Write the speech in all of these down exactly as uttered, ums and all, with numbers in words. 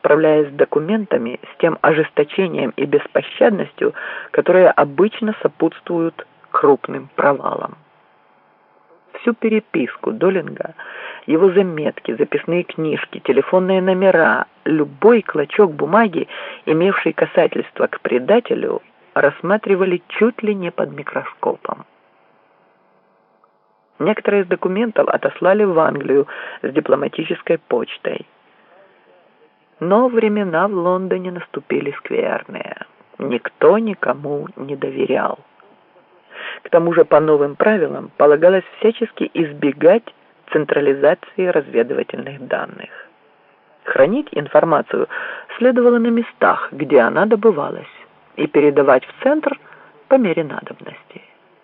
справляясь с документами с тем ожесточением и беспощадностью, которые обычно сопутствуют крупным провалам. Всю переписку Долинга, его заметки, записные книжки, телефонные номера, любой клочок бумаги, имевший касательство к предателю, рассматривали чуть ли не под микроскопом. Некоторые из документов отослали в Англию с дипломатической почтой. Но времена в Лондоне наступили скверные. Никто никому не доверял. К тому же по новым правилам полагалось всячески избегать централизации разведывательных данных. Хранить информацию следовало на местах, где она добывалась, и передавать в центр по мере надобности.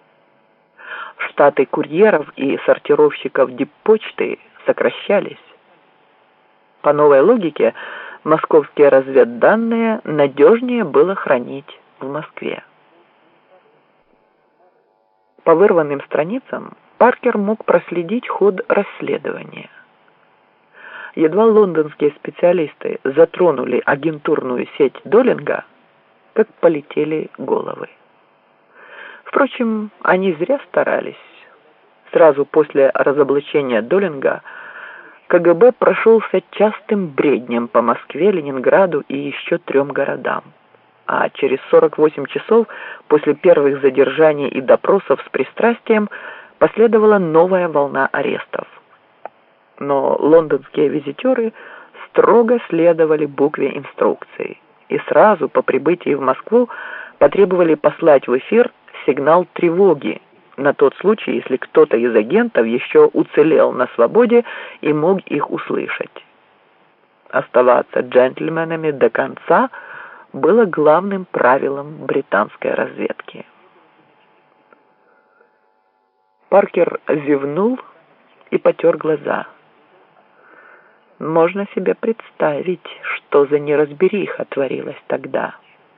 Штаты курьеров и сортировщиков диппочты сокращались. По новой логике, московские разведданные надежнее было хранить в Москве. По вырванным страницам Паркер мог проследить ход расследования. Едва лондонские специалисты затронули агентурную сеть Долинга, как полетели головы. Впрочем, они зря старались. Сразу после разоблачения Долинга КГБ прошелся частым бреднем по Москве, Ленинграду и еще трем городам. А через сорок восемь часов после первых задержаний и допросов с пристрастием последовала новая волна арестов. Но лондонские визитеры строго следовали букве инструкции и сразу по прибытии в Москву потребовали послать в эфир сигнал тревоги на тот случай, если кто-то из агентов еще уцелел на свободе и мог их услышать. Оставаться джентльменами до конца было главным правилом британской разведки. Паркер зевнул и потер глаза. Можно себе представить, что за неразбериха творилась тогда.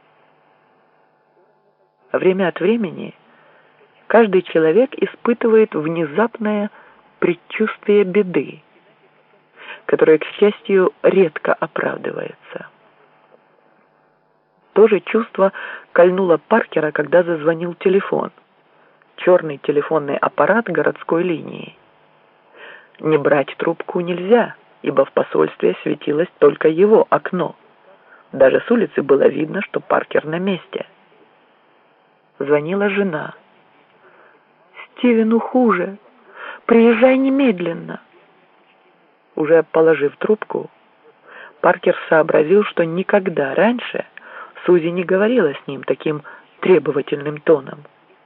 Время от времени каждый человек испытывает внезапное предчувствие беды, которое, к счастью, редко оправдывается. То же чувство кольнуло Паркера, когда зазвонил телефон. Черный телефонный аппарат городской линии. Не брать трубку нельзя, ибо в посольстве светилось только его окно. Даже с улицы было видно, что Паркер на месте. Звонила жена. «Стивену хуже. Приезжай немедленно». Уже положив трубку, Паркер сообразил, что никогда раньше Сузи не говорила с ним таким требовательным тоном.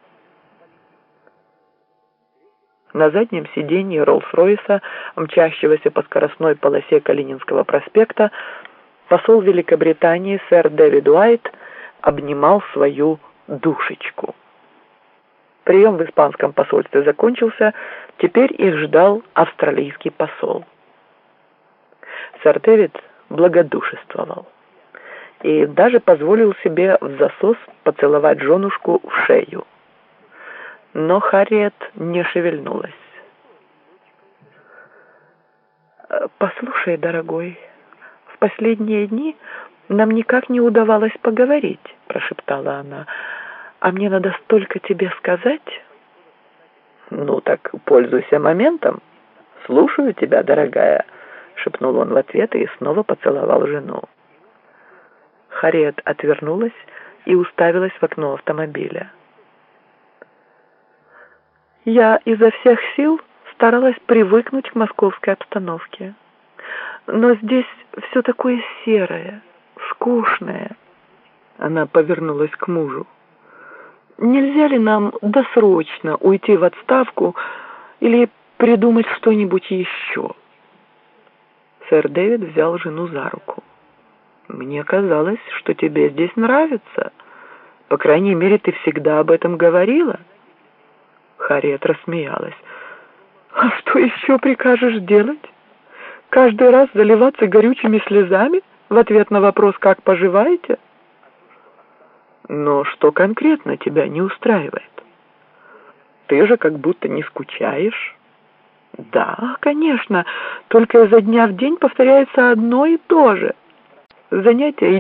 На заднем сиденье Роллс-Ройса, мчащегося по скоростной полосе Калининского проспекта, посол Великобритании сэр Дэвид Уайт обнимал свою душечку. Прием в испанском посольстве закончился, теперь их ждал австралийский посол. Сэр Дэвид благодушествовал и даже позволил себе в засос поцеловать женушку в шею. Но Харриет не шевельнулась. «Послушай, дорогой, в последние дни нам никак не удавалось поговорить», — прошептала она. «А мне надо столько тебе сказать». «Ну так пользуйся моментом. Слушаю тебя, дорогая», — шепнул он в ответ и снова поцеловал жену. Харриет отвернулась и уставилась в окно автомобиля. «Я изо всех сил старалась привыкнуть к московской обстановке. Но здесь все такое серое, скучное». Она повернулась к мужу. «Нельзя ли нам досрочно уйти в отставку или придумать что-нибудь еще?» Сэр Дэвид взял жену за руку. «Мне казалось, что тебе здесь нравится. По крайней мере, ты всегда об этом говорила». Харриет рассмеялась. «А что еще прикажешь делать? Каждый раз заливаться горючими слезами в ответ на вопрос «как поживаете?» «Но что конкретно тебя не устраивает? Ты же как будто не скучаешь». «Да, конечно, только изо дня в день повторяется одно и то же». Занятия